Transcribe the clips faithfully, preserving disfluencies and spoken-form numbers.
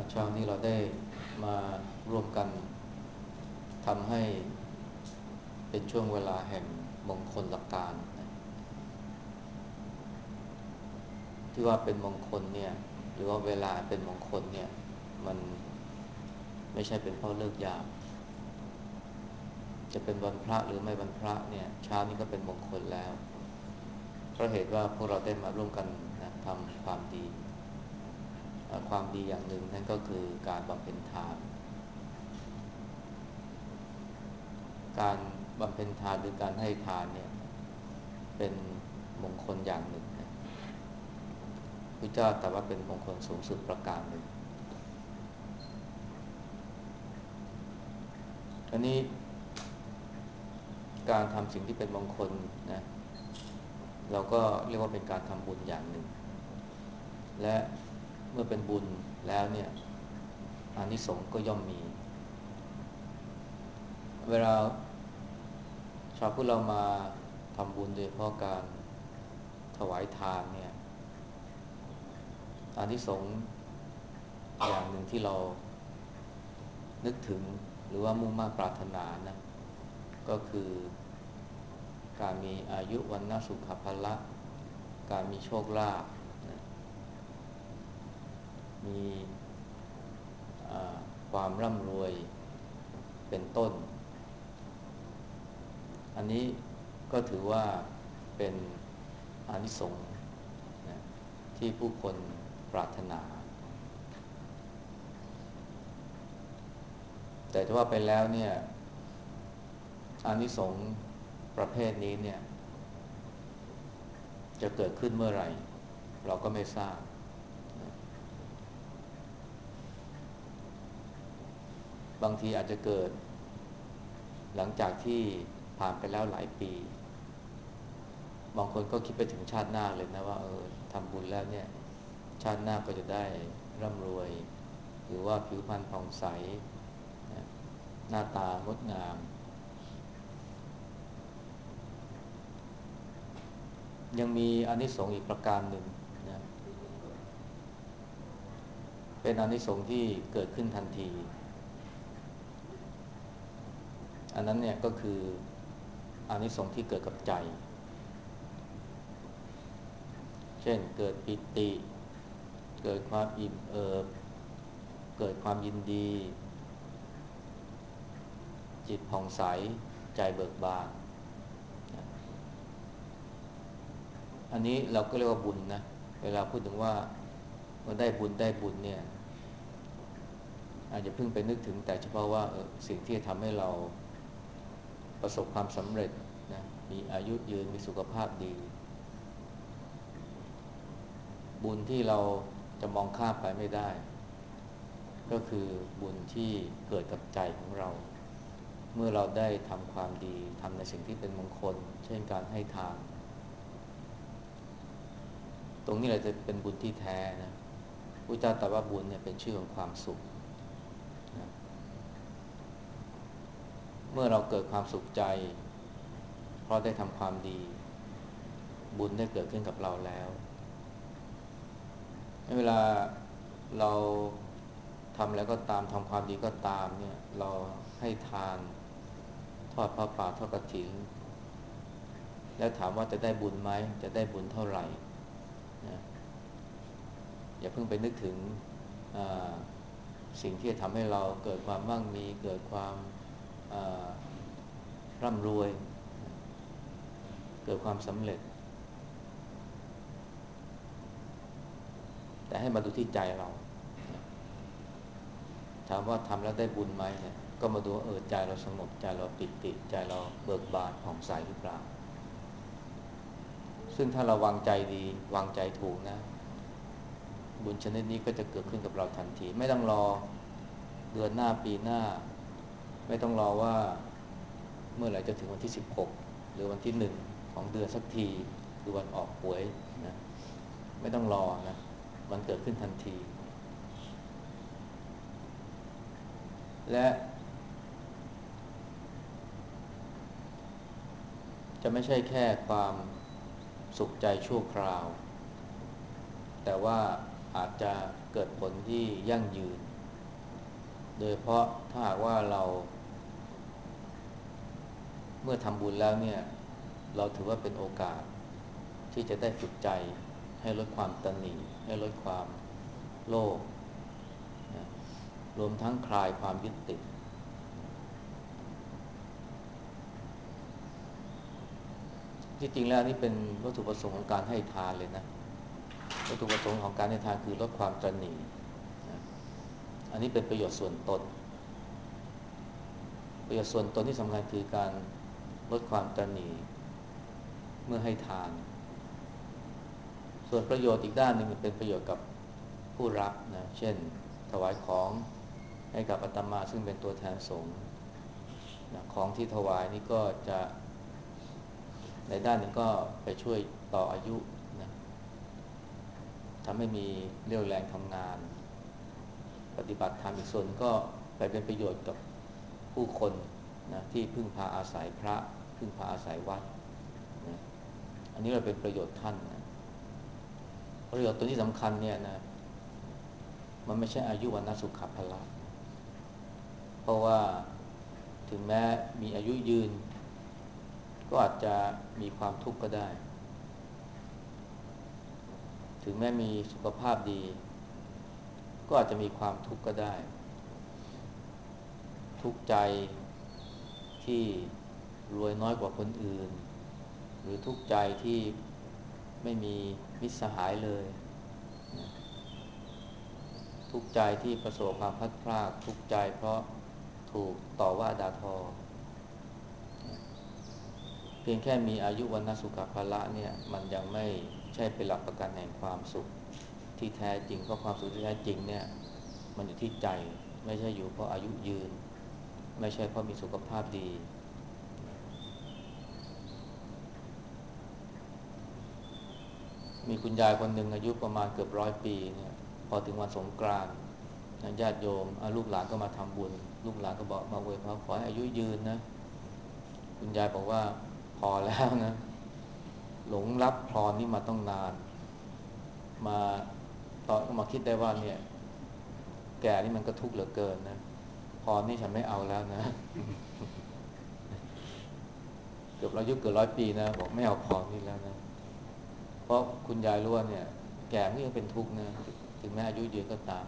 เช้านี้เราได้มาร่วมกันทำให้เป็นช่วงเวลาแห่งมงคลละการนะที่ว่าเป็นมงคลเนี่ยหรือว่าเวลาเป็นมงคลเนี่ยมันไม่ใช่เป็นเพราะเลิกยามจะเป็นวันพระหรือไม่วันพระเนี่ยเช้านี้ก็เป็นมงคลแล้วเพราะเหตุว่าพวกเราได้มาร่วมกันนะทำความดีความดีอย่างหนึ่งนั่นก็คือการบำเพ็ญทานการบำเพ็ญทานหรือการให้ทานเนี่ยเป็นมงคลอย่างหนึ่งนะพระเจ้าตรัสว่าเป็นมงคลสูงสุดประการหนึ่งอันนี้การทำสิ่งที่เป็นมงคลนะเราก็เรียกว่าเป็นการทำบุญอย่างหนึ่งและเมื่อเป็นบุญแล้วเนี่ยอานิสงส์ก็ย่อมมีเวลาชาวพุทธเรามาทำบุญโดยเฉพาะการถวายทานเนี่ยอานิสงส์อย่างหนึ่งที่เรานึกถึงหรือว่ามุ่งมั่นปรารถนานะก็คือการมีอายุวันนะสุขภาละการมีโชคลาภนะมีความร่ำรวยเป็นต้นอันนี้ก็ถือว่าเป็นอานิสงส์นะที่ผู้คนปรารถนาแต่จะว่าไปแล้วเนี่ยอานิสงส์ประเภทนี้เนี่ยจะเกิดขึ้นเมื่อไหร่เราก็ไม่ทราบนะบางทีอาจจะเกิดหลังจากที่ผ่านไปแล้วหลายปีบางคนก็คิดไปถึงชาติหน้าเลยนะว่าเออทำบุญแล้วเนี่ยชาติหน้าก็จะได้ร่ำรวยหรือว่าผิวพรรณผ่องใสนะหน้าตางดงามยังมีอานิสงส์อีกประการหนึ่งนะเป็นอานิสงส์ที่เกิดขึ้นทันทีอันนั้นเนี่ยก็คืออานิสงส์ที่เกิดกับใจเช่นเกิดปิติเกิดความอิ่มเอิบเกิดความยินดีจิตผ่องใสใจเบิกบานนะอันนี้เราก็เรียกว่าบุญนะเวลาพูดถึงว่าเมื่อได้บุญได้บุญเนี่ยอาจจะเพิ่งไปนึกถึงแต่เฉพาะว่าเออสิ่งที่จะทำให้เราประสบความสำเร็จนะมีอายุยืนมีสุขภาพดีบุญที่เราจะมองข้ามไปไม่ได้ก็คือบุญที่เกิดกับใจของเราเมื่อเราได้ทำความดีทำในสิ่งที่เป็นมงคลเช่นการให้ทานตรงนี้แหละจะเป็นบุญที่แท้นะพระเจ้าตรัสว่าบุญเนี่ยเป็นชื่อของความสุขนะเมื่อเราเกิดความสุขใจเพราะได้ทำความดีบุญได้เกิดขึ้นกับเราแล้วเวลาเราทำแล้วก็ตามทำความดีก็ตามเนี่ยเราให้ทานทอดผ้าป่าทอดกฐินแล้วถามว่าจะได้บุญไหมจะได้บุญเท่าไหร่นะอย่าเพิ่งไปนึกถึงสิ่งที่จะทำให้เราเกิดความมั่งมีเกิดความร่ำรวยเกิดความสำเร็จแต่ให้มาดูที่ใจเราถามว่าทำแล้วได้บุญไหมเนี่ยก็มาดูว่าเออใจเราสงบใจเราปิติใจเราเบิกบานผ่องใสหรือเปล่าซึ่งถ้าเราวางใจดีวางใจถูกนะบุญชนิดนี้ก็จะเกิดขึ้นกับเราทันทีไม่ต้องรอเดือนหน้าปีหน้าไม่ต้องรอว่าเมื่อไหร่จะถึงวันที่สิบหกหรือวันที่หนึ่งของเดือนสักทีคือวันออกหวยนะไม่ต้องรอนะมันเกิดขึ้นทันทีและจะไม่ใช่แค่ความสุขใจชั่วคราวแต่ว่าอาจจะเกิดผลที่ยั่งยืนโดยเพราะถ้าหากว่าเราเมื่อทำบุญแล้วเนี่ยเราถือว่าเป็นโอกาสที่จะได้ฝึกใจให้ลดความตนีให้ลดความโลภนะรวมทั้งคลายความยึดติดที่จริงแล้วนี่เป็นวัตถุประสงค์ของการให้ทานเลยนะวัตถุประสงค์ของการให้ทานคือลดความตนีนะอันนี้เป็นประโยชน์ส่วนตนประโยชน์ส่วนตนที่สำคัญคือการลดความตนีเมื่อให้ทานส่วนประโยชน์อีกด้านหนึ่งเป็นประโยชน์กับผู้รับนะเช่นถวายของให้กับอาตมาซึ่งเป็นตัวแทนสงฆ์นะของที่ถวายนี่ก็จะในด้านหนึ่งก็ไปช่วยต่ออายุนะทำให้มีเรี่ยวแรงทำงานปฏิบัติธรรมอีกส่วนก็ไปเป็นประโยชน์กับผู้คนนะที่พึ่งพาอาศัยพระพึ่งพาอาศัยวัดนะอันนี้เราเป็นประโยชน์ท่านนะประโยชน์ตัวที่สำคัญเนี่ยนะมันไม่ใช่อายุวันนสุขภละ เพราะว่าถึงแม้มีอายุยืนก็อาจจะมีความทุกข์ก็ได้ถึงแม้มีสุขภาพดีก็อาจจะมีความทุกข์ก็ได้ทุกข์ใจที่รวยน้อยกว่าคนอื่นหรือทุกข์ใจที่ไม่มีมิตรสหายเลยนะทุกข์ใจที่ประสบความพลัดพรากทุกข์ใจเพราะถูกต่อว่าด่าทอเพียงแค่มีอายุวันนสุขภาละเนี่ยมันยังไม่ใช่เป็นหลักประกันแห่งความสุขที่แท้จริงเพราะความสุขที่แท้จริงเนี่ยมันอยู่ที่ใจไม่ใช่อยู่เพราะอายุยืนไม่ใช่เพราะมีสุขภาพดีมีคุณยายคนหนึ่งอายุประมาณเกือบร้อยปีเนี่ยพอถึงวันสงกรานต์ญาติโยมลูกหลานก็มาทำบุญลูกหลานก็บอกมาอวยพรขอให้อายุยืนนะคุณยายบอกว่าพอแล้วนะหลงรับพรนี่มาต้องนานมาตอนก็มาคิดได้ว่าเนี่ยแก่นี่มันก็ทุกข์เหลือเกินนะพรนี่ฉันไม่เอาแล้วนะเกือบอายุเกือบร้อยปีนะบอกไม่เอาพรนี่แล้วนะเพราะคุณยายรู้ว่าเนี่ยแก่นี่ยังเป็นทุกข์นะถึงแม้อายุยืนก็ตาม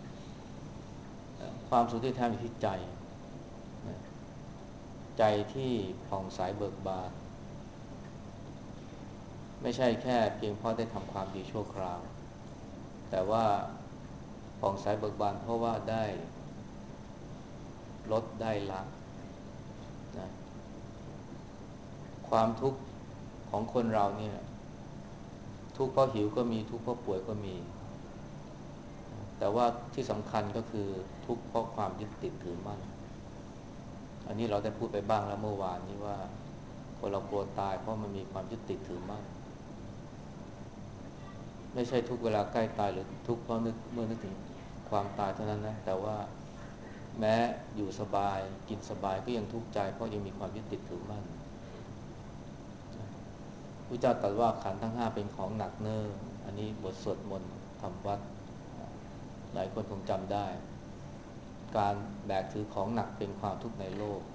ความสุขที่แท้อยู่ที่ใจนะใจที่ผ่องใสเบิกบานไม่ใช่แค่เพียงเพราะได้ทำความดีชั่วคราวแต่ว่าผ่องใสเบิกบานเพราะว่าได้ลดได้ละนะความทุกข์ของคนเราเนี่ยทุกข์เพราะหิวก็มีทุกข์เพราะป่วยก็มีแต่ว่าที่สำคัญก็คือทุกข์เพราะความยึดติดถือมั่นอันนี้เราได้พูดไปบ้างแล้วเมื่อวานนี้ว่าคนเรากลัวตายเพราะมันมีความยึดติดถือมั่นไม่ใช่ทุกเวลาใกล้ตายหรือทุกเพราะนึกเมื่อนึกถึงความตายเท่านั้นนะแต่ว่าแม้อยู่สบายกินสบายก็ยังทุกข์ใจเพราะยังมีความยึดติดถือมั่นพระเจ้าตรัสว่าขันธ์ทั้งห้าเป็นของหนักเนิ่นอันนี้บทสวดมนต์ทำวัดหลายคนคงจำได้การแบกถือของหนักเป็นความทุกข์ในโลก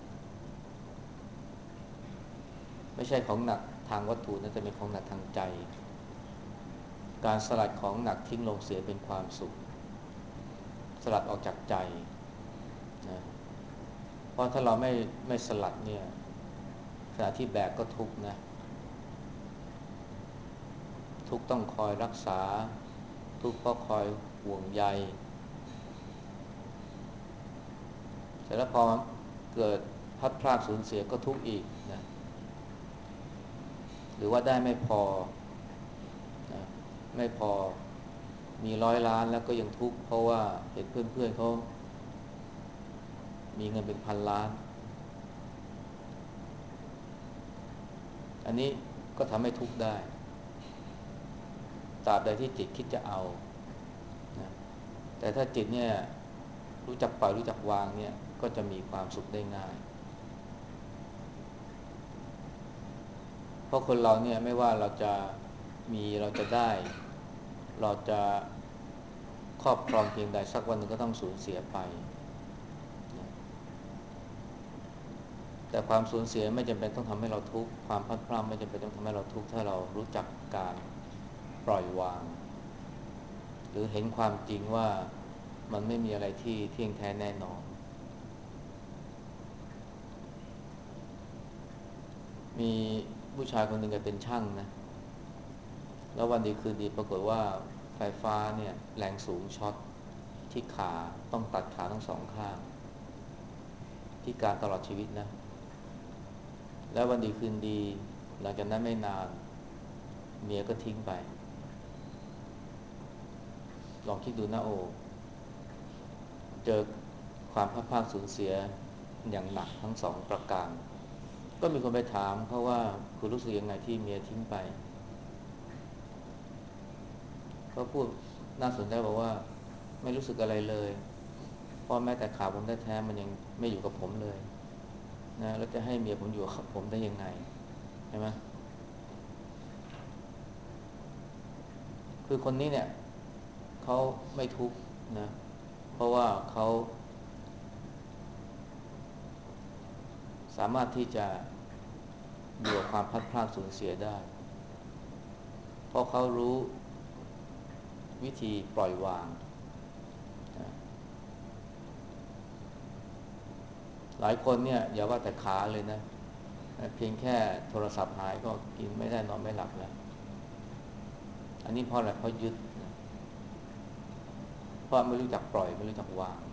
ไม่ใช่ของหนักทางวัตถุนะแต่เป็นของหนักทางใจการสลัดของหนักทิ้งลงเสียเป็นความสุขสลัดออกจากใจนะเพราะถ้าเราไม่ไม่สลัดเนี่ยขณะที่แบกก็ทุกข์นะทุกข์ต้องคอยรักษาทุกข์เพราะคอยห่วงใยแต่แล้วพอเกิดพลัดพรากสูญเสียก็ทุกข์อีกนะหรือว่าได้ไม่พอนะไม่พอมีร้อยล้านแล้วก็ยังทุกข์เพราะว่าเห็นเพื่อนๆเขามีเงินเป็นพันล้านอันนี้ก็ทำให้ทุกข์ได้ตราบใดที่จิตคิดจะเอานะแต่ถ้าจิตเนี่ยรู้จักปล่อยรู้จักวางเนี่ยก็จะมีความสุขได้ง่ายเพราะคนเราเนี่ยไม่ว่าเราจะมีเราจะได้เราจะครอบครองเพียงใดสักวันหนึ่งก็ต้องสูญเสียไปแต่ความสูญเสียไม่จำเป็นต้องทำให้เราทุกข์ความพลาดพลาดไม่จำเป็นต้องทำให้เราทุกข์ถ้าเรารู้จักการปล่อยวางหรือเห็นความจริงว่ามันไม่มีอะไรที่เที่ยงแท้แน่นอนมีผู้ชายคนหนึ่งแกเป็นช่างนะแล้ววันดีคืนดีปรากฏว่าไฟฟ้าเนี่ยแรงสูงช็อตที่ขาต้องตัดขาทั้งสองข้างพิการตลอดชีวิตนะแล้ววันดีคืนดีหลังจากนั้นไม่นานเมียก็ทิ้งไปลองคิดดูนะโอเจอความพลาดพลาดสูญเสียอย่างหนักทั้งสองประการก็มีคนไปถามเขาว่าคุณรู้สึกยังไงที่เมียทิ้งไปก็พูดน่าสนใจบอกว่าไม่รู้สึกอะไรเลยเพราะแม้แต่ขาผมแท้ๆมันยังไม่อยู่กับผมเลยนะแล้วจะให้เมียผมอยู่กับผมได้ยังไงใช่ไหมคือคนนี้เนี่ยเขาไม่ทุกข์นะเพราะว่าเขาสามารถที่จะอยู่กับความพลัดพรากสูญเสียได้เพราะเขารู้วิธีปล่อยวางนะหลายคนเนี่ยอย่าว่าแต่ขาเลยนะเพียงแค่โทรศัพท์หายก็กินไม่ได้นอนไม่หลับแล้วอันนี้เพราะอะไรเพราะยึดนะเพราะไม่รู้จักปล่อยไม่รู้จักวาง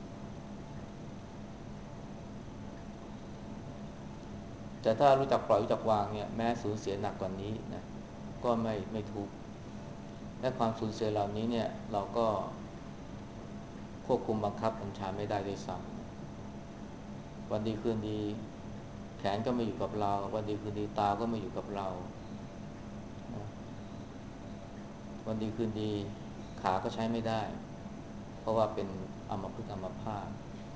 แต่ถ้ารู้จักปล่อยรู้จักวางเนี่ยแม้สูญเสียหนักกว่านี้นะก็ไม่ไม่ทุกข์และความสูญเสียเหล่านี้เนี่ยเราก็ควบคุมบังคับบัญชาไม่ได้ด้วยซ้ำวันดีคืนดีแขนก็ไม่อยู่กับเราวันดีคืนดีตาก็ไม่อยู่กับเราวันดีคืนดีขาก็ใช้ไม่ได้เพราะว่าเป็นอัมพฤกษ์อัมพาต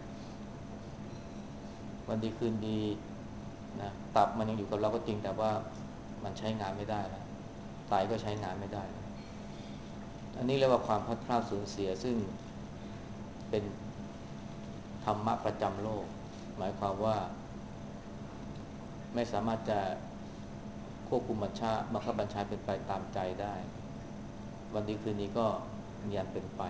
วันดีคืนดีนะตับมันยังอยู่กับเราก็จริงแต่ว่ามันใช้งานไม่ได้แล้วไตก็ใช้งานไม่ได้แล้วอันนี้เรียกว่าความพลัดพรากสูญเสียซึ่งเป็นธรรมะประจำโลกหมายความว่าไม่สามารถจะควบคุมบัญชาบังคับบัญชาเป็นไปตามใจได้วันดีคืนนี้ก็มีอันเป็นไป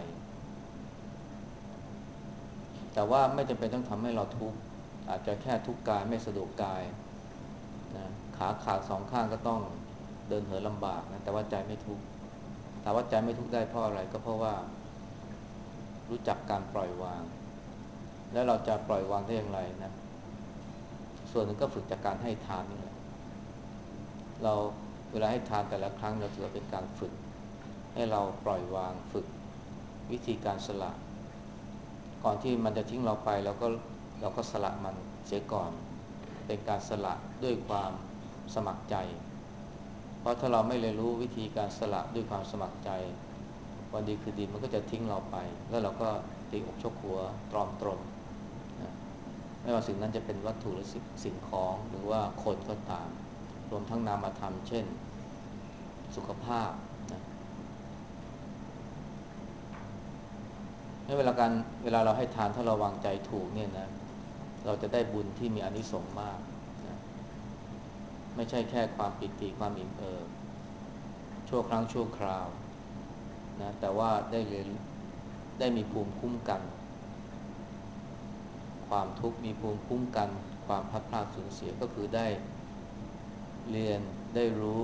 แต่ว่าไม่จำเป็นต้องทำให้เราทุกข์อาจจะแค่ทุกข์กายไม่สะดวกกายนะขาขาดสองข้างก็ต้องเดินเหินลำบากนะแต่ว่าใจไม่ทุกข์ถามว่าใจไม่ทุกข์ได้เพราะอะไรก็เพราะว่ารู้จักการปล่อยวางแล้วเราจะปล่อยวางได้อย่างไรนะส่วนหนึ่งก็ฝึกจากการให้ทานนี่แหละเราเวลาให้ทานแต่ละครั้งเราถือว่าเป็นการฝึกให้เราปล่อยวางฝึกวิธีการสละก่อนที่มันจะทิ้งเราไปเราก็เราก็สละมันเสียก่อนเป็นการสละด้วยความสมัครใจเพราะถ้าเราไม่เรียนรู้วิธีการสละด้วยความสมัครใจวันดีคือดีมันก็จะทิ้งเราไปแล้วเราก็ตีอกชกหัวตรอมตรมนะไม่ว่าสิ่งนั้นจะเป็นวัตถุหรือสิ่งของหรือว่าคนก็ตามรวมทั้งนามธรรมเช่นสุขภาพนะในเวลาการเวลาเราให้ทานถ้าเราวางใจถูกเนี่ยนะเราจะได้บุญที่มีอานิสงส์มากนะไม่ใช่แค่ความปิติความอิ่มเอิบชั่วครั้งชั่วคราวนะแต่ว่าได้เรียนได้มีภูมิคุ้มกันความทุกข์มีภูมิคุ้มกันความพลัดพรากสูญเสียก็คือได้เรียนได้รู้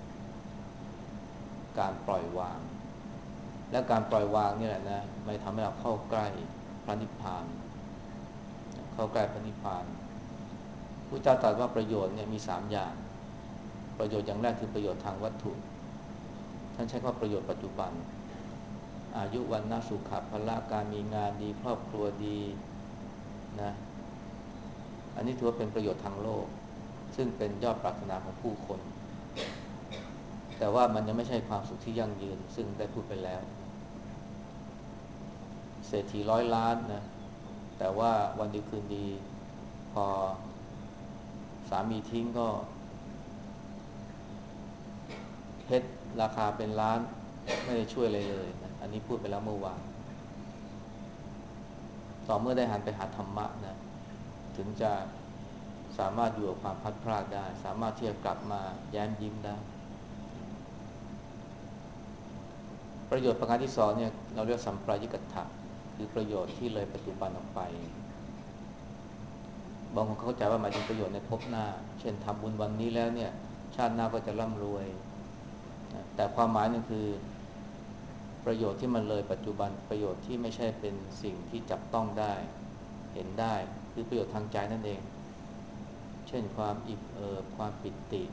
การปล่อยวางและการปล่อยวางนี่แหละนะมันทำให้เราเข้าใกล้พระนิพพานเข้าใกล้พระนิพพานพระเจ้าตรัสว่าประโยชน์เนี่ยมีสามอย่างประโยชน์อย่างแรกคือประโยชน์ทางวัตถุท่านใช้คำว่าประโยชน์ปัจจุบันอายุวันนาสุขะพละการมีงานดีครอบครัวดีนะอันนี้ถือว่าเป็นประโยชน์ทางโลกซึ่งเป็นยอดปรารถนาของผู้คนแต่ว่ามันยังไม่ใช่ความสุขที่ยั่งยืนซึ่งได้พูดไปแล้วเศรษฐีร้อยล้านนะแต่ว่าวันดีคืนดีพอสามีทิ้งก็เพชรราคาเป็นล้านไม่ได้ช่วยอะไรเลยนะอันนี้พูดไปแล้วเมื่อวานต่อเมื่อได้หันไปหาธรรมะนะถึงจะสามารถอยู่กับความพัดพรากได้สามารถที่จะกลับมาแย้มยิ้มได้ประโยชน์ประการที่สองเนี่ยเราเรียกสัมปรายิกถะคือประโยชน์ที่เลยปัจจุบันออกไปบางคนเข้าใจว่าหมายถึงประโยชน์ในภพหน้าเช่นทำบุญวันนี้แล้วเนี่ยชาติหน้าก็จะร่ำรวยนะแต่ความหมายนึงคือประโยชน์ที่มันเลยปัจจุบันประโยชน์ที่ไม่ใช่เป็นสิ่งที่จับต้องได้เห็นได้คือประโยชน์ทางใจนั่นเองเช่นความอิ่มเอิบความปิติ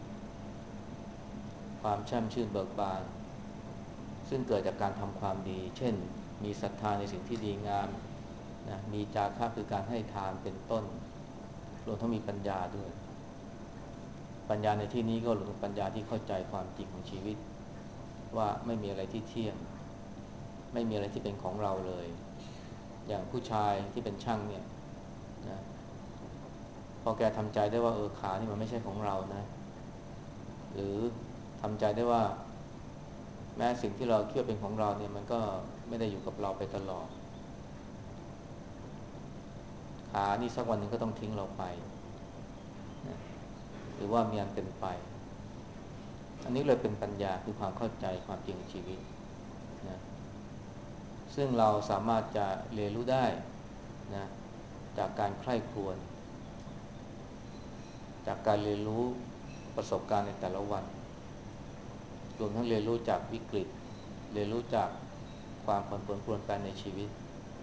ความแช่มชื่นเบิกบานซึ่งเกิดจากการทำความดีเช่นมีศรัทธาในสิ่งที่ดีงามนะมีจาคะคือการให้ทานเป็นต้นรวมทั้งมีปัญญาด้วยปัญญาในที่นี้ก็รวมถึงปัญญาที่เข้าใจความจริงของชีวิตว่าไม่มีอะไรที่เที่ยงไม่มีอะไรที่เป็นของเราเลยอย่างผู้ชายที่เป็นช่างเนี่ยนะพอแกทำใจได้ว่าเออขานี่มันไม่ใช่ของเรานะหรือทำใจได้ว่าแม้สิ่งที่เราคิดว่าเป็นของเราเนี่ยมันก็ไม่ได้อยู่กับเราไปตลอดขานี่สักวันหนึ่งก็ต้องทิ้งเราไปนะหรือว่ามีอันเป็นไปอันนี้เลยเป็นปัญญาคือความเข้าใจความจริงของชีวิตนะซึ่งเราสามารถจะเรียนรู้ได้นะจากการใคร่ครวญจากการเรียนรู้ประสบการณ์ในแต่ละวันรวมทั้งเรียนรู้จากวิกฤตเรียนรู้จากความผันผวนเปลี่ยนแปลงในชีวิต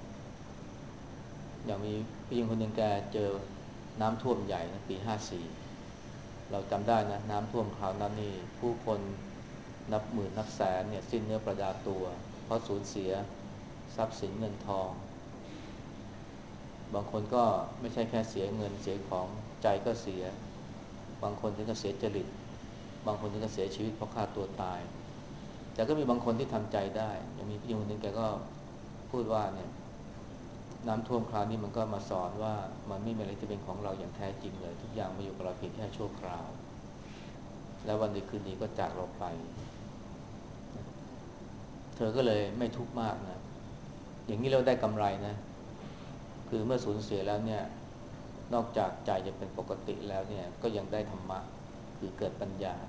อย่างมีผู้หญิงคนหนึ่งแกเจอน้ำท่วมใหญ่นะปีห้าสี่เราจำได้นะน้ำท่วมคราวนั้นนี่ผู้คนนับหมื่นนับแสนเนี่ยสิ้นเนื้อประดาตัวเพราะสูญเสียทรัพย์สินเงินทองบางคนก็ไม่ใช่แค่เสียเงินเสียของใจก็เสียบางคนถึงกับเสียจริตบางคนถึงกับเสียชีวิตเพราะฆ่าตัวตายแต่ก็มีบางคนที่ทำใจได้อย่างมีพี่คนหนึ่งแกก็พูดว่าเนี่ยน้ำท่วมคราวนี้มันก็มาสอนว่ามันไม่มีอะไรที่เป็นของเราอย่างแท้จริงเลยทุกอย่างมาอยู่กับเราเพียงแค่ชั่วคราวแล้ววันดีคืนดีก็จากเราไปเธอก็เลยไม่ทุกข์มากนะอย่างนี้เราได้กำไรนะคือเมื่อสูญเสียแล้วเนี่ยนอกจากใจจะเป็นปกติแล้วเนี่ยก็ยังได้ธรรมะคือเกิดปัญญา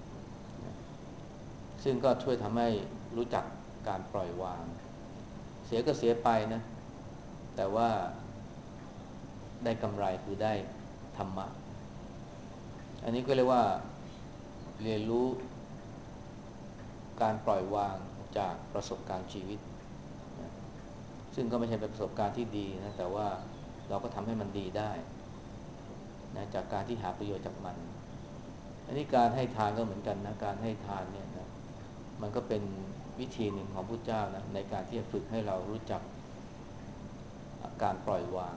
ซึ่งก็ช่วยทำให้รู้จักการปล่อยวางเสียก็เสียไปนะแต่ว่าได้กำไรคือได้ธรรมะอันนี้ก็เรียกว่าเรียนรู้การปล่อยวางจากประสบการณ์ชีวิตนะซึ่งก็ไม่ใช่เป็นประสบการณ์ที่ดีนะแต่ว่าเราก็ทำให้มันดีได้นะจากการที่หาประโยชน์จากมันอันนี้การให้ทานก็เหมือนกันนะการให้ทานเนี่ยนะมันก็เป็นวิธีหนึ่งของพระเจ้านะในการที่จะฝึกให้เรารู้จักการปล่อยวาง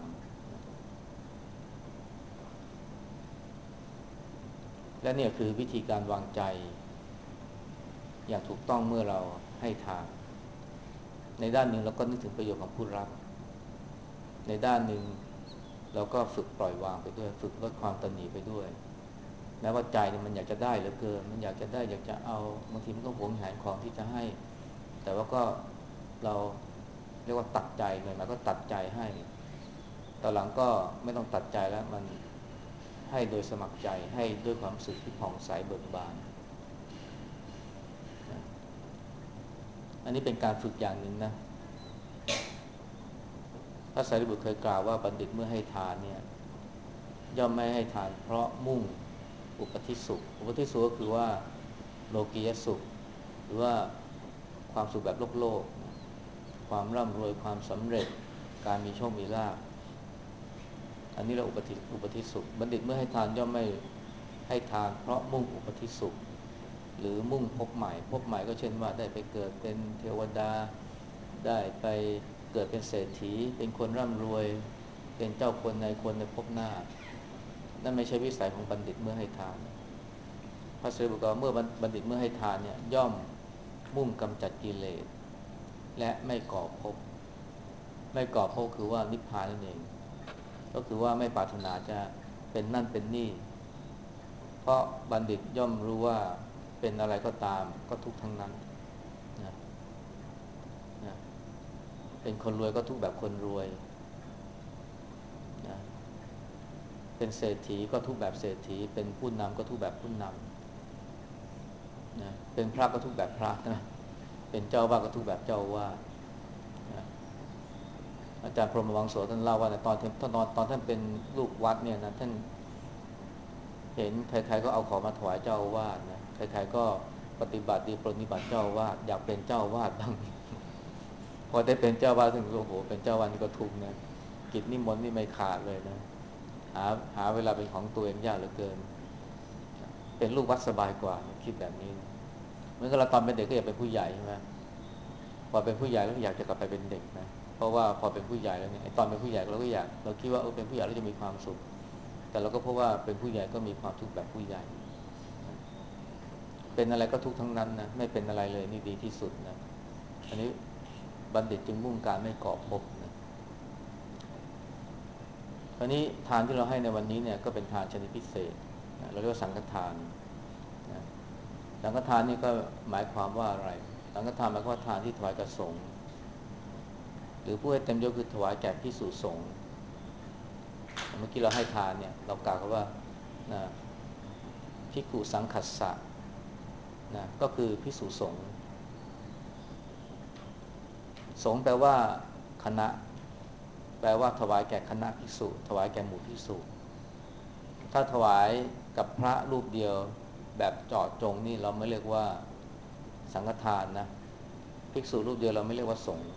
และเนี่ยคือวิธีการวางใจอย่างถูกต้องเมื่อเราให้ทานในด้านหนึ่งเราก็นึกถึงประโยชน์ของผู้รับในด้านหนึ่งเราก็ฝึกปล่อยวางไปด้วยฝึกลดความตนีไปด้วยแม้ว่าใจเนี่ยมันอยากจะได้เหลือเกินมันอยากจะได้อยากจะเอาบางทีมันก็หวงแหนของที่จะให้แต่ว่าก็เราเรียกว่าตัดใจหน่อยมาก็ตัดใจให้ตอนหลังก็ไม่ต้องตัดใจแล้วมันให้โดยสมัครใจให้ด้วยความรู้สึกที่ผ่องใสเบิกบานนะอันนี้เป็นการฝึกอย่างหนึ่งนะพระสารีบุตรเคยกล่าวว่าบัณฑิตเมื่อให้ทานเนี่ยย่อมไม่ให้ทานเพราะมุ่งอุปธิสุขอุปธิสุขก็คือว่าโลกียสุขหรือว่าความสุขแบบโลกโลกนะความร่ำรวยความสำเร็จการมีโชคมีลาภอันนี้เราอุปธิอุปธิสุขบัณฑิตเมื่อให้ทานย่อมไม่ให้ทานเพราะมุ่งอุปธิสุขหรือมุ่งพบใหม่พบใหม่ก็เช่นว่าได้ไปเกิดเป็นเทวดาได้ไปเกิดเป็นเศรษฐีเป็นคนร่ำรวยเป็นเจ้าคนในคนในภพหน้านั่นไม่ใช่วิสัยของบัณฑิตเมื่อให้ทานพระเสด็จบอกว่าเมื่อบัณฑิตเมื่อให้ทานเนี่ยย่อมมุ่งกำจัดกิเลสและไม่ก่อภพไม่ก่อภพคือว่านิพพานนั่นเองก็คือว่าไม่ปรารถนาจะเป็นนั่นเป็นนี่เพราะบัณฑิตย่อมรู้ว่าเป็นอะไรก็ตามก็ทุกข์ทั้งนั้นนะนะเป็นคนรวยก็ทุกข์แบบคนรวยนะเป็นเศรษฐีก็ทุกแบบเศรษฐีเป็นผู้นำก็ทุกแบบผู้นำนะเป็นพระก็ทุกแบบพระนะเป็นเจ้าวาดก็ทุกแบบเจ้าวาดนะอาจารย์พรหมวังโสท่านเล่าว่าตอนตอนตอนตอนท่านเป็นลูกวัดเนี่ยนะท่านเห็นใครๆก็เอาของมาถวายเจ้าอาวาสนะใครๆก็ปฏิบัติดีปฏิบัติเจ้าอาวาสอยากเป็นเจ้าอาวาสบ้างพอได้เป็นเจ้าอาวาสถึงโอ้โหเป็นเจ้าอาวาสนี่ก็ทุกข์นะกิจนิมนต์นี่ไม่ขาดเลยนะหาหาเวลาเป็นของตัวเองยากเหลือเกินเป็นลูกวัดสบายกว่านะคิดแบบนี้นะเหมือนกับเราตอนเป็นเด็กก็อยากเป็นผู้ใหญ่ใช่ไหมพอเป็นผู้ใหญ่แล้วอยากจะกลับไปเป็นเด็กนะเพราะว่าพอเป็นผู้ใหญ่แล้วเนี่ยไอ้ตอนเป็นผู้ใหญ่เราก็อยากเราคิดว่าเออเป็นผู้ใหญ่แล้วจะมีความสุขแต่เราก็พบว่าเป็นผู้ใหญ่ก็มีความทุกข์แบบผู้ใหญ่นะเป็นอะไรก็ทุกข์ทั้งนั้นนะไม่เป็นอะไรเลยนี่ดีที่สุดนะอันนี้บัณฑิตจึงมุ่งการไม่เกาะภพนะคราวนี้ทานที่เราให้ในวันนี้เนี่ยก็เป็นทานชนิดพิเศษนะเราเรียกว่าสังฆทานนะสังฆทานนี่ก็หมายความว่าอะไรสังฆทานหมายความว่าทานที่ถวายกับสงฆ์หรือผู้ให้เต็มยศคือถวายแก่ภิกษุสงฆ์เมื่อกี้เราให้ทานเนี่ยเรากล่าวกันว่านะภิกขุสังคัสสะนะก็คือภิกษุสงฆ์สงฆ์แปลว่าคณะแปลว่าถวายแก่คณะภิกษุถวายแก่หมู่ภิกษุถ้าถวายกับพระรูปเดียวแบบเจาะจงนี่เราไม่เรียกว่าสังฆทานนะภิกษุรูปเดียวเราไม่เรียกว่าสงฆ์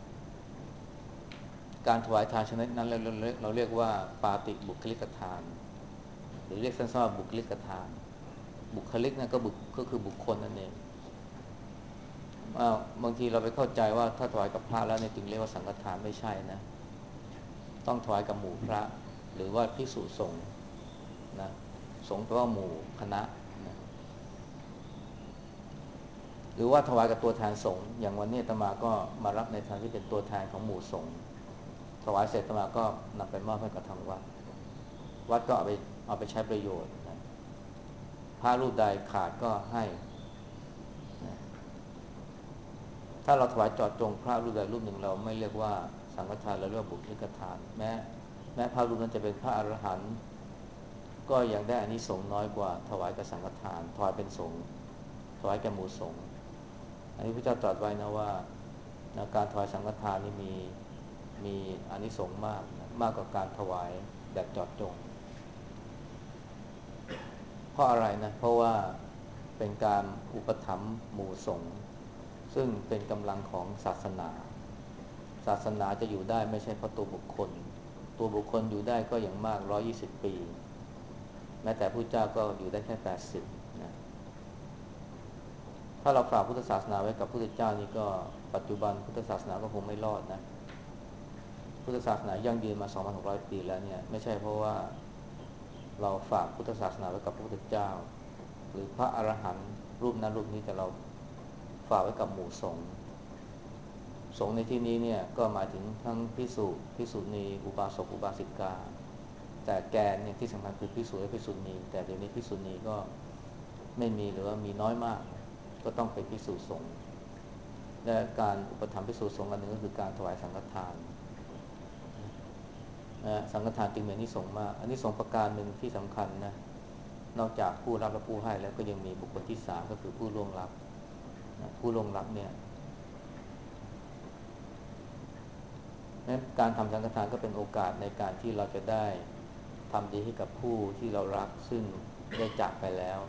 การถวายทานชนิดนั้นเราเราเรียกว่าปาติบุคลิกทานหรือเรียกสั้นๆว่าบุคลิกทานบุคลิกนั่นก็บุคก็คือบุคคลนั่นเองบางทีเราไปเข้าใจว่าถ้าถวายกับพระแล้วเนี่ยจึงเรียกว่าสังฆทานไม่ใช่นะต้องถวายกับหมู่พระหรือว่าภิกษุสงฆ์นะสงฆ์แปลว่าหมู่คณะนะหรือว่าถวายกับตัวแทนสงฆ์อย่างวันนี้อาตมาก็มารับในฐานะที่เป็นตัวแทนของหมู่สงฆ์ถวายเสร็จอาตมาก็นำไปมอบให้กับทางวัดวัดก็เอาไปเอาไปใช้ประโยชน์นะพระรูปใดขาดก็ให้นะถ้าเราถวายเจาะจงพระรูปใดรูปหนึ่งเราไม่เรียกว่าสังฆทานเราเรียกว่าบุคลิกทานแม้แม้พระรูปนั้นจะเป็นพระอรหันต์ก็ยังได้อานิสงส์น้อยกว่าถวายกับสังฆทานถวายเป็นสงฆ์ถวายแก่หมู่สงฆ์อันนี้พระเจ้าตรัสไว้นะว่าการถวายสังฆทานนี่มีมีอานิสงส์มากนะมากกว่าการถวายแบบเจาะจงเพราะอะไรนะเพราะว่าเป็นการอุปถัมภ์หมู่สงฆ์ซึ่งเป็นกำลังของศาสนาศาสนาจะอยู่ได้ไม่ใช่เพราะตัวบุคคลตัวบุคคลอยู่ได้ก็อย่างมากหนึ่งร้อยยี่สิบปีแม้แต่พระเจ้าก็อยู่ได้แค่แปดสิบนะถ้าเราฝากพุทธศาสนาไว้กับพระพุทธเจ้านี่ก็ปัจจุบันพุทธศาสนาก็คงไม่รอดนะพุทธศาสนายั่งยืนมา สองพันหกร้อย ปีแล้วเนี่ยไม่ใช่เพราะว่าเราฝากพุทธศาสนาไว้กับพระพุทธเจ้าหรือพระอรหันต์รูปนั้นรูปนี้แต่เราฝากไว้กับหมู่สงฆ์สงฆ์ในที่นี้เนี่ยก็หมายถึงทั้งภิกษุภิกษุณีอุบาสกอุบาสิกาแต่แกนเนี่ยที่สำคัญคือภิกษุและภิกษุณีแต่เดี๋ยวนี้ภิกษุณีก็ไม่มีหรือว่ามีน้อยมากก็ต้องเป็นภิกษุสงฆ์และการอุปถัมภ์ภิกษุสงฆ์อันหนึ่งก็คือการถวายสังฆทานนะสังฆทานจึงมีอานิสงส์มากอานิสงส์ประการหนึ่งที่สำคัญนะนอกจากผู้รับและผู้ให้แล้วก็ยังมีบุคคลที่สามก็คือผู้ล่วงลับนะผู้ล่วงลับเนี่ยนั้นการทำสังฆทานก็เป็นโอกาสในการที่เราจะได้ทำดีให้กับผู้ที่เรารักซึ่งได้จากไปแล้ว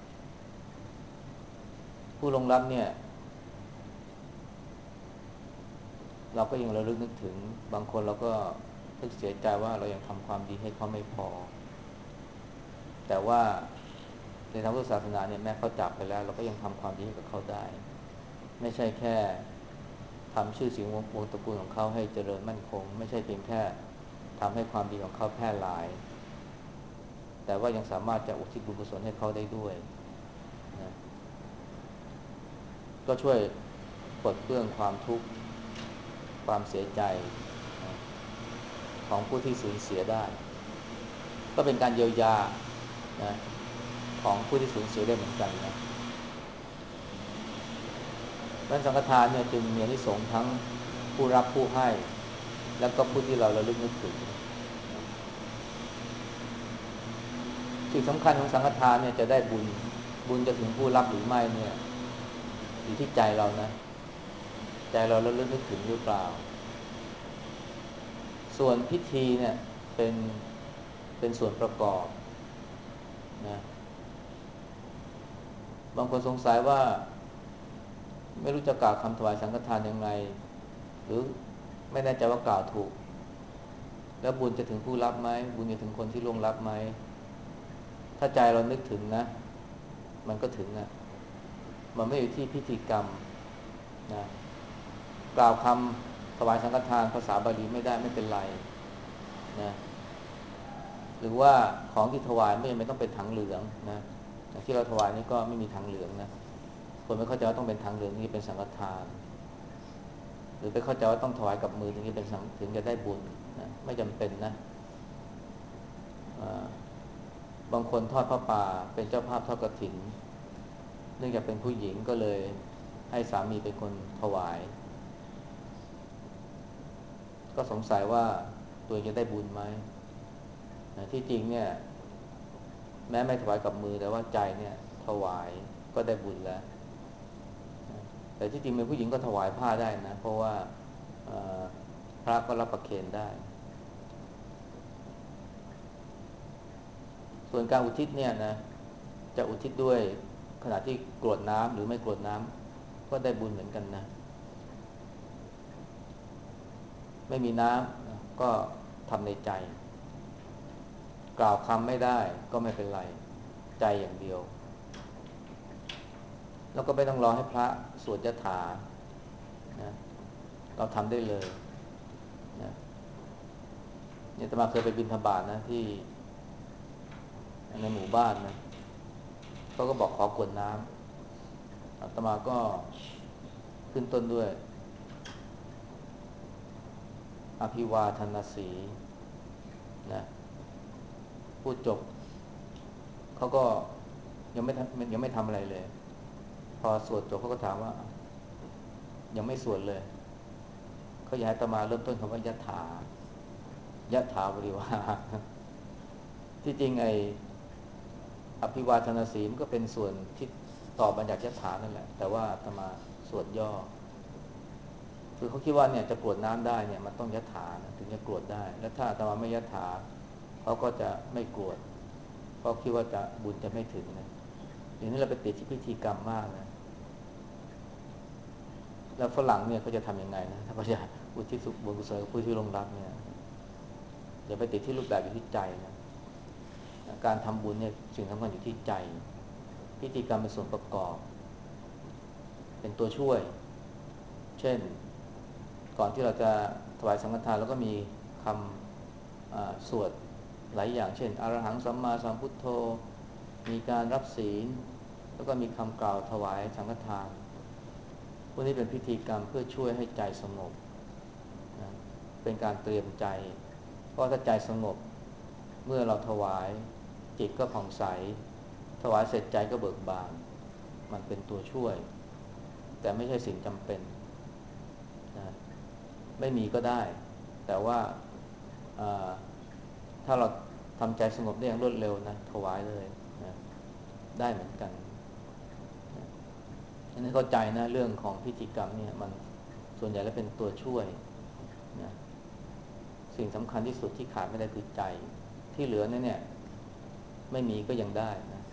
ผู้ล่วงลับเนี่ยเราก็ยังระลึกนึกถึงบางคนเราก็ทึกเสียใจว่าเรายังทำความดีให้เขาไม่พอแต่ว่าในทางพุทธศาสนาเนี่ยแม้เขาจากไปแล้วเราก็ยังทำความดีให้กับเขาได้ไม่ใช่แค่ทำชื่อเสียงวงตระกูลของเขาให้เจริญมั่นคงไม่ใช่เพียงแค่ทำให้ความดีของเขาแพร่หลายแต่ว่ายังสามารถจะอุทิศบุญกุศลให้เขาได้ด้วยนะก็ช่วยปลดเปลื้องความทุกข์ความเสียใจนะของผู้ที่สูญเสียได้ก็เป็นการเยียวยานะของผู้ที่สูญเสียได้เหมือนกันนะเพราะสังฆทานเนี่ยจึงมีอานิสงส์ทั้งผู้รับผู้ให้แล้วก็ผู้ที่เราระลึกนึกถึงนะสิ่งสำคัญของสังฆทานเนี่ยจะได้บุญบุญจะถึงผู้รับหรือไม่เนี่ยอยู่ที่ใจเรานะใจเราระลึกนึกถึงหรือเปล่าส่วนพิธีเนี่ยเป็นเป็นส่วนประกอบนะบางคนสงสัยว่าไม่รู้จะกล่าวคำถวายสังฆทานยังไงหรือไม่แน่ใจว่ากล่าวถูกแล้วบุญจะถึงผู้รับไหมบุญจะถึงคนที่ล่วงลับไหมถ้าใจเรานึกถึงนะมันก็ถึงนะมันไม่อยู่ที่พิธีกรรมนะกล่าวคำถวายสังฆทานภาษาบาลีไม่ได้ไม่เป็นไรนะหรือว่าของที่ถวายไม่จำเป็นต้องเป็นถังเหลืองนะที่เราถวายนี่ก็ไม่มีถังเหลืองนะคนไม่เข้าใจว่าต้องเป็นถังเหลืองนี่เป็นสังฆทานหรือไปเข้าใจว่าต้องถวายกับมือถึงจะเป็นถึงจะได้บุญนะไม่จำเป็นนะบางคนทอดผ้าป่าเป็นเจ้าภาพทอดกฐินเนื่องจากเป็นผู้หญิงก็เลยให้สามีเป็นคนถวายก็สงสัยว่าตัวจะได้บุญไหมนะที่จริงเนี่ยแม้ไม่ถวายกับมือแต่ว่าใจเนี่ยถวายก็ได้บุญแล้วนะแต่ที่จริงเป็นผู้หญิงก็ถวายผ้าได้นะเพราะว่าพระก็รับประเคนได้ส่วนการอุทิศเนี่ยนะจะอุทิศด้วยขณะที่กรวดน้ำหรือไม่กรวดน้ำก็ได้บุญเหมือนกันนะไม่มีน้ำก็ทำในใจกล่าวคำไม่ได้ก็ไม่เป็นไรใจอย่างเดียวแล้วก็ไม่ต้องรอให้พระสวดยถานะเราทำได้เลยนะเนี่ยอาตมาเคยไปบิณฑบาตนะที่ในหมู่บ้านนะเขาก็บอกขอกรวดน้ำอาตมาก็ขึ้นต้นด้วยอภิวาทนาสีนะพูดจบเขาก็ยังไม่ยังไม่ทำอะไรเลยพอสวดจบเขาก็ถามว่ายังไม่สวดเลยเขาอยากให้อาตมาเริ่มต้นคำว่ายะถายะถาบริวารที่จริงไอ้อภิวาทนาสีมันก็เป็นส่วนที่ต่อมาจากยะถานั่นแหละแต่ว่าอาตมาสวดย่อคือเขาคิดว่าเนี่ยจะกรวดน้ำได้เนี่ยมันต้องยะถานะถึงจะกรวดได้แล้วถ้าอาตมาไม่ยะถาเขาก็จะไม่กรวดเพราะคิดว่าจะบุญจะไม่ถึงนะอย่างนี้เราไปติดที่พิธีกรรมมากนะแล้วฝรั่งเนี่ยเขาจะทำยังไงนะถ้าเขาจะอุทิศบุญกุศลกับผู้ที่ล่วงลับเนี่ยอย่าไปติดที่รูปแบบอยู่ที่ใจนะการทำบุญเนี่ยสิ่งสำคัญอยู่ที่ใจพิธีกรรมเป็นส่วนประกอบเป็นตัวช่วยเช่นก่อนที่เราจะถวายสังฆทานเราก็มีคำสวดหลายอย่างเช่นอรหังสัมมาสัมพุทโธมีการรับศีลแล้วก็มีคำกล่าวถวายสังฆทานพวกนี้เป็นพิธีกรรมเพื่อช่วยให้ใจสงบนะเป็นการเตรียมใจเพราะถ้าใจสงบเมื่อเราถวายจิตก็ผ่องใสถวายเสร็จใจก็เบิกบานมันเป็นตัวช่วยแต่ไม่ใช่สิ่งจำเป็นนะไม่มีก็ได้แต่ว่าถ้าเราทำใจสงบได้อย่างรวดเร็วนะถวายเลยนะได้เหมือนกันนะฉะนั้นเข้าใจนะเรื่องของพิธีกรรมเนี่ยมันส่วนใหญ่แล้วเป็นตัวช่วยนะสิ่งสำคัญที่สุดที่ขาดไม่ได้คือใจที่เหลือนั่นเนี่ยไม่มีก็ยังได้นะ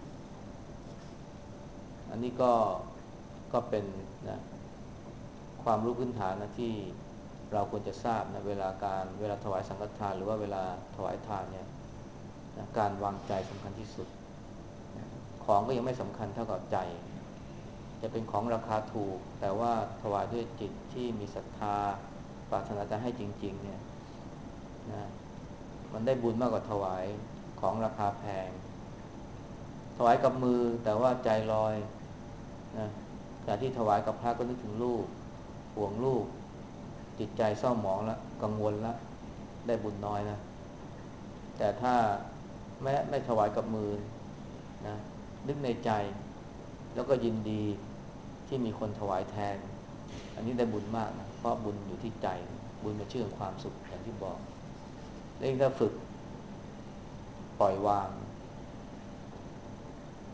อันนี้ก็ก็เป็นนะความรู้พื้นฐานนะที่เราควรจะทราบนะเวลาการเวลาถวายสังฆทานหรือว่าเวลาถวายทานเนี่ยนะการวางใจสำคัญที่สุดนะของก็ยังไม่สำคัญเท่ากับใจจะเป็นของราคาถูกแต่ว่าถวายด้วยจิตที่มีศรัทธาปรารถนาจะให้จริงๆเนี่ยนะมันได้บุญมากกว่าถวายของราคาแพงถวายกับมือแต่ว่าใจลอยนะแต่ที่ถวายกับพระก็นึกถึงลูกห่วงลูกจิตใจเศร้าหมองแล้วกังวลแล้วได้บุญน้อยนะแต่ถ้าแม้ไม่ถวายกับมือนะนึกในใจแล้วก็ยินดีที่มีคนถวายแทนอันนี้ได้บุญมากนะเพราะบุญอยู่ที่ใจบุญเป็นชื่อของความสุขอย่างที่บอกแล้วยิ่งถ้าฝึกปล่อยวาง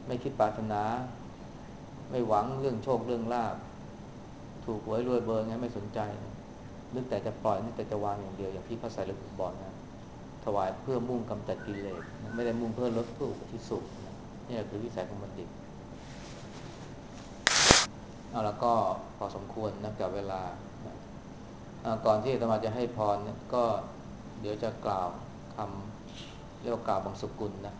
ไม่คิดปรารถนาไม่หวังเรื่องโชคเรื่องลาภถูกหวยรวยเบอร์ไงไม่สนใจนึกแต่จะปล่อยนึกแต่จะวางอย่างเดียวอย่างที่พระไตรปิฎกบอกนะถวายเพื่อมุ่งกำจัดกิเลสไม่ได้มุ่งเพื่อลดเพื่ออุทิศสุขนะนี่คือวิสัยของบัณฑิตเอาแล้วก็พอสมควรนะกับเวลานะก่อนที่อาตมาจะให้พรเนี่ยก็เดี๋ยวจะกล่าวคำเรียกว่ากล่าวบังสุกุลนะ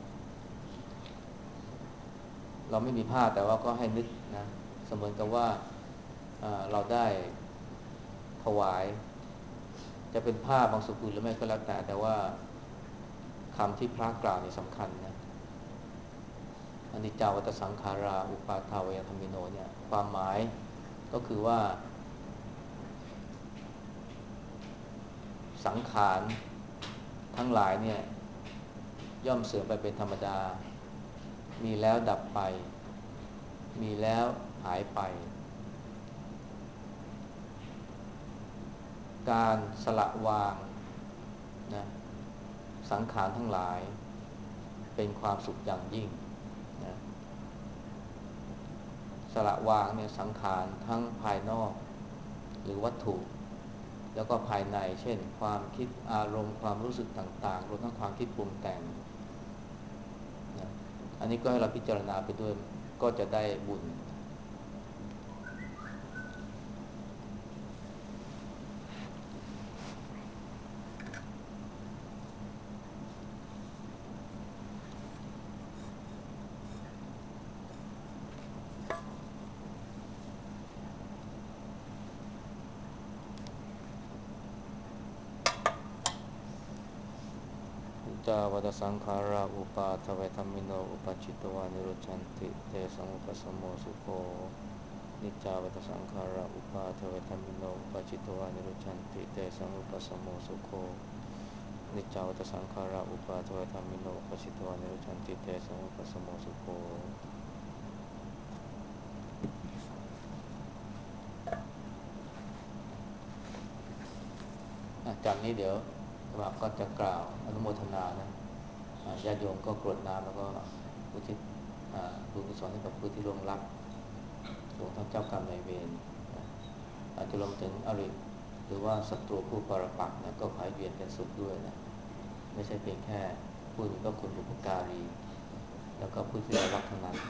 เราไม่มีภาพแต่ว่าก็ให้นึกนะเสมือนกับว่าเราได้ถวายจะเป็นผ้าบางสกุลหรือไม่ก็แล้วแต่แต่ว่าคำที่พระกล่าวนี่สำคัญนะอนิจจาวัฏสังขาราอุปาทวยธรรมิโนเนี่ยความหมายก็คือว่าสังขารทั้งหลายเนี่ยย่อมเสื่อมไปเป็นธรรมดามีแล้วดับไปมีแล้วหายไปการสละวางนะสังขารทั้งหลายเป็นความสุขอย่างยิ่งนะสละวางเนี่ยสังขารทั้งภายนอกหรือวัตถุแล้วก็ภายในเช่นความคิดอารมณ์ความรู้สึกต่างๆรวมทั้งความคิดปรุงแต่งนะอันนี้ก็ให้เราพิจารณาไปด้วยก็จะได้บุญจาวัฏสังขาราอุปาทวยธรรมิโนอุปจิตตวานิโรชันติเตสังอุปสัมโมสุโขนิจจาวัฏสังขาราอุปาทวยธรรมิโนอุปจิตตวานิโรชันติเตสังอุปสัมโมสุโขนิจจาวัฏสังขาราอุปาทวยธรรมิโนอุปจิตตวานิโรชันติเตสังอุปสัมโมสุโขจากนี้เดี๋ยวสำหรับก็จะกล่าวอนุโมทนานะญาติโยมก็กรวดน้ำแล้วก็อุทิศบุญกุศลให้กับผู้ที่ร่วงลับรวมทั้งเจ้ากรรมนายเวรอาจจะรวมถึงอริหรือว่าศัตรูผู้ปรปักษ์นะก็ขอให้เวียนเป็นสุขด้วยนะไม่ใช่เพียงแค่ผู้มีพระคุณบุปการีแล้วก็ผู้ที่ได้รับเท่านั้น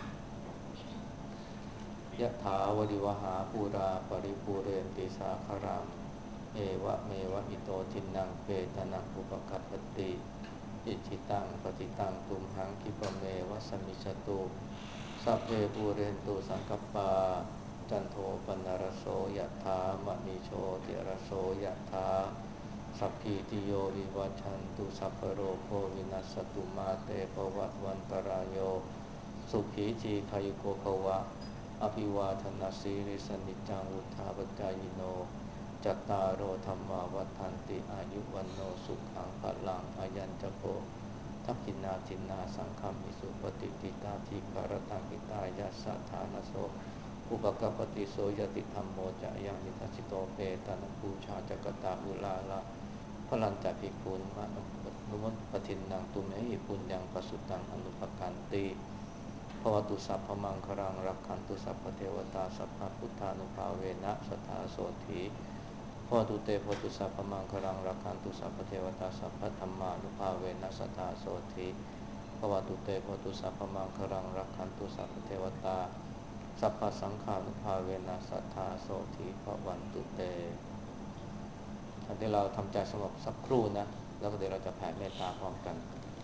ยะถาวริวหาปูราปริปูเรนติสาคารังเอวะเมวะอิโตทินังเปตานังอุปกัปปติอิจิตังปฏิตังตุมหังคิปะเมวะสมิจตุสัพเพปูเรนตุสังกปาจันโทปนรโสยะถามณีโชติรโสยะถาสัพพิติโยวิวัชชันตุสัพพโรโควินัสตุมาเตภวัตวันตรายโยสุขีทีขายุโกภวะอภิวาทนาสีริสนิจังวุธาปจายโนจัตตารโอธรรมาวัฏันติอายุวันโนสุขังพลังอายัญจโกทักขินาทินนาสังฆมิสุปฏิทิตาทิคารตังกิตายาสัทธานโสอุปกัปปติโสยติธรรมโมจะยังนิทัสสิโตเปตานุปูชาจักตาอุลาลาพลันตภิกขุนมานุมปทินนางตุเมหิปุญญังปสุตังอนุปกันติภวตุสัพพมังครังรักขันตุสัพพเทวตาสัพพพุทธานุภาเวนะสัทธาโสธีพอตุเตพตุสัพพมังคลังรักขันตุสัพพเทวตาสัพพธรรมานุภาเวนัสตาโสธิภวตุเตพตุสัพพมังคลังรักขันตุสัพพเทวตาสัพพสังฆานุภาเวนัสตาโสธิภวันตุเตเดี๋ยวเราทำใจสงบสักครู่นะแล้วก็เดี๋ยวเราจะแผ่เมตตาพร้อมกัน